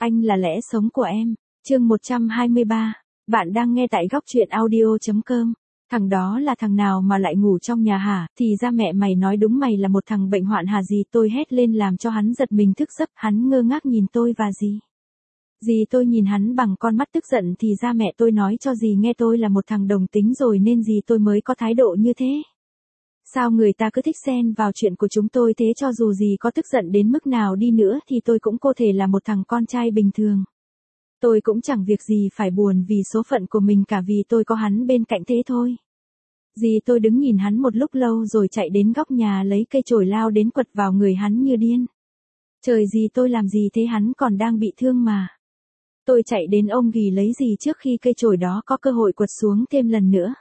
Anh là lẽ sống của em. Chương 123. Bạn đang nghe tại góc truyện audio.com. Thằng đó là thằng nào mà lại ngủ trong nhà hả? Thì ra mẹ mày nói đúng, mày là một thằng bệnh hoạn hả? Gì tôi hét lên làm cho hắn giật mình thức giấc, hắn ngơ ngác nhìn tôi và dì tôi nhìn hắn bằng con mắt tức giận. Thì ra mẹ tôi nói cho dì nghe tôi là một thằng đồng tính rồi nên dì tôi mới có thái độ như thế. Sao người ta cứ thích xen vào chuyện của chúng tôi thế? Cho dù dì có tức giận đến mức nào đi nữa thì tôi cũng có thể là một thằng con trai bình thường. Tôi cũng chẳng việc gì phải buồn vì số phận của mình cả, vì tôi có hắn bên cạnh thế thôi. Dì tôi đứng nhìn hắn một lúc lâu rồi chạy đến góc nhà lấy cây chổi lao đến quật vào người hắn như điên. Trời, dì tôi làm gì thế, hắn còn đang bị thương mà. Tôi chạy đến ôm ghì lấy dì trước khi cây chổi đó có cơ hội quật xuống thêm lần nữa.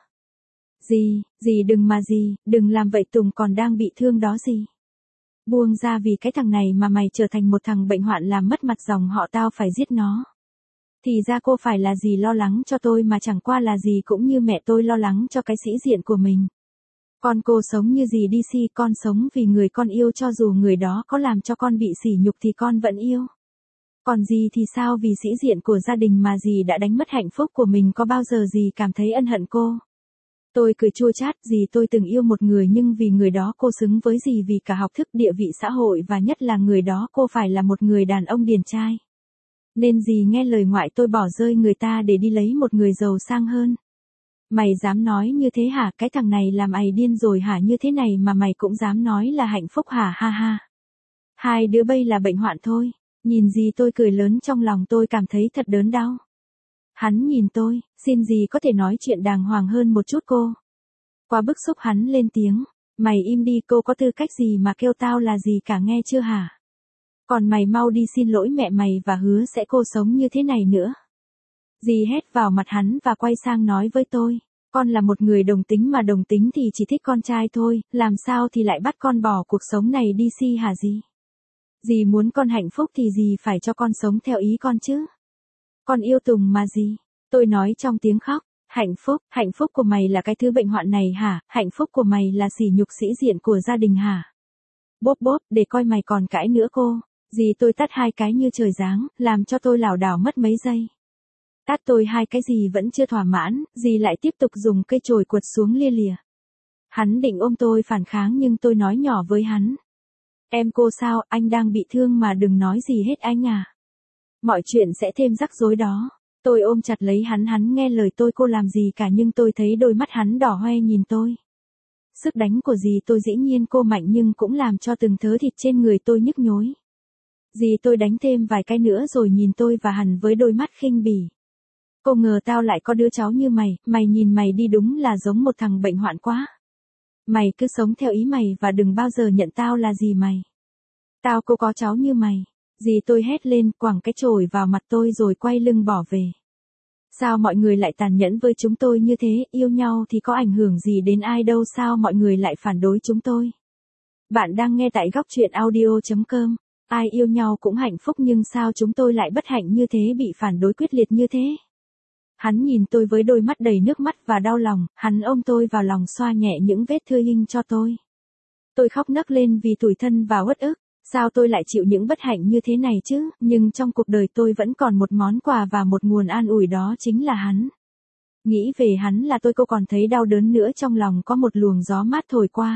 Dì đừng mà dì, đừng làm vậy, Tùng còn đang bị thương đó dì. Buông ra, vì cái thằng này mà mày trở thành một thằng bệnh hoạn làm mất mặt dòng họ tao phải giết nó. Thì ra cô phải là dì lo lắng cho tôi mà chẳng qua là dì cũng như mẹ tôi lo lắng cho cái sĩ diện của mình. Con cô sống như dì đi si, con sống vì người con yêu, cho dù người đó có làm cho con bị sỉ nhục thì con vẫn yêu. Còn dì thì sao, vì sĩ diện của gia đình mà dì đã đánh mất hạnh phúc của mình, có bao giờ dì cảm thấy ân hận cô? Tôi cười chua chát, dì tôi từng yêu một người nhưng vì người đó cô xứng với dì vì cả học thức, địa vị xã hội và nhất là người đó cô phải là một người đàn ông điển trai. Nên dì nghe lời ngoại tôi bỏ rơi người ta để đi lấy một người giàu sang hơn. Mày dám nói như thế hả? Cái thằng này làm mày điên rồi hả? Như thế này mà mày cũng dám nói là hạnh phúc hả? Ha ha. Hai đứa bây là bệnh hoạn thôi. Nhìn dì tôi cười lớn, trong lòng tôi cảm thấy thật đớn đau. Hắn nhìn tôi, xin dì có thể nói chuyện đàng hoàng hơn một chút cô. Quá bức xúc hắn lên tiếng, mày im đi, cô có tư cách gì mà kêu tao là gì cả, nghe chưa hả? Còn mày mau đi xin lỗi mẹ mày và hứa sẽ cô sống như thế này nữa. Dì hét vào mặt hắn và quay sang nói với tôi, con là một người đồng tính mà đồng tính thì chỉ thích con trai thôi, làm sao thì lại bắt con bỏ cuộc sống này đi si hả dì? Dì muốn con hạnh phúc thì dì phải cho con sống theo ý con chứ. Con yêu Tùng mà dì. Tôi nói trong tiếng khóc, hạnh phúc của mày là cái thứ bệnh hoạn này hả? Hạnh phúc của mày là sỉ nhục sĩ diện của gia đình hả? Bốp bốp, để coi mày còn cãi nữa cô. Dì tôi tát hai cái như trời giáng, làm cho tôi lảo đảo mất mấy giây. Tát tôi hai cái dì vẫn chưa thỏa mãn, dì lại tiếp tục dùng cây chổi quật xuống lia lịa. Hắn định ôm tôi phản kháng nhưng tôi nói nhỏ với hắn. Em cô sao, anh đang bị thương mà, đừng nói gì hết anh à. Mọi chuyện sẽ thêm rắc rối đó. Tôi ôm chặt lấy hắn nghe lời tôi, cô làm gì cả, nhưng tôi thấy đôi mắt hắn đỏ hoe nhìn tôi. Sức đánh của dì tôi dĩ nhiên cô mạnh nhưng cũng làm cho từng thớ thịt trên người tôi nhức nhối. Dì tôi đánh thêm vài cái nữa rồi nhìn tôi và hằn với đôi mắt khinh bỉ. Cô ngờ tao lại có đứa cháu như mày, mày nhìn mày đi, đúng là giống một thằng bệnh hoạn quá. Mày cứ sống theo ý mày và đừng bao giờ nhận tao là gì mày. Tao cô có cháu như mày. Dì tôi hét lên, quẳng cái chổi vào mặt tôi rồi quay lưng bỏ về. Sao mọi người lại tàn nhẫn với chúng tôi như thế, yêu nhau thì có ảnh hưởng gì đến ai đâu, sao mọi người lại phản đối chúng tôi? Bạn đang nghe tại góc truyện audio.com. Ai yêu nhau cũng hạnh phúc nhưng sao chúng tôi lại bất hạnh như thế, bị phản đối quyết liệt như thế? Hắn nhìn tôi với đôi mắt đầy nước mắt và đau lòng, hắn ôm tôi vào lòng xoa nhẹ những vết thương hình cho tôi. Tôi khóc nấc lên vì tủi thân và uất ức. Sao tôi lại chịu những bất hạnh như thế này chứ? Nhưng trong cuộc đời tôi vẫn còn một món quà và một nguồn an ủi, đó chính là hắn. Nghĩ về hắn là tôi còn thấy đau đớn nữa, trong lòng có một luồng gió mát thổi qua.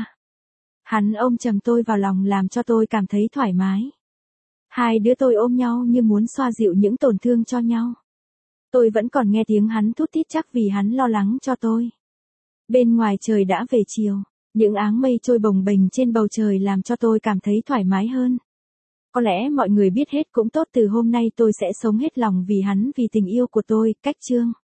Hắn ôm chầm tôi vào lòng làm cho tôi cảm thấy thoải mái. Hai đứa tôi ôm nhau như muốn xoa dịu những tổn thương cho nhau. Tôi vẫn còn nghe tiếng hắn thút thít chắc vì hắn lo lắng cho tôi. Bên ngoài trời đã về chiều. Những áng mây trôi bồng bềnh trên bầu trời làm cho tôi cảm thấy thoải mái hơn. Có lẽ mọi người biết hết cũng tốt, từ hôm nay tôi sẽ sống hết lòng vì hắn, vì tình yêu của tôi. Cách chương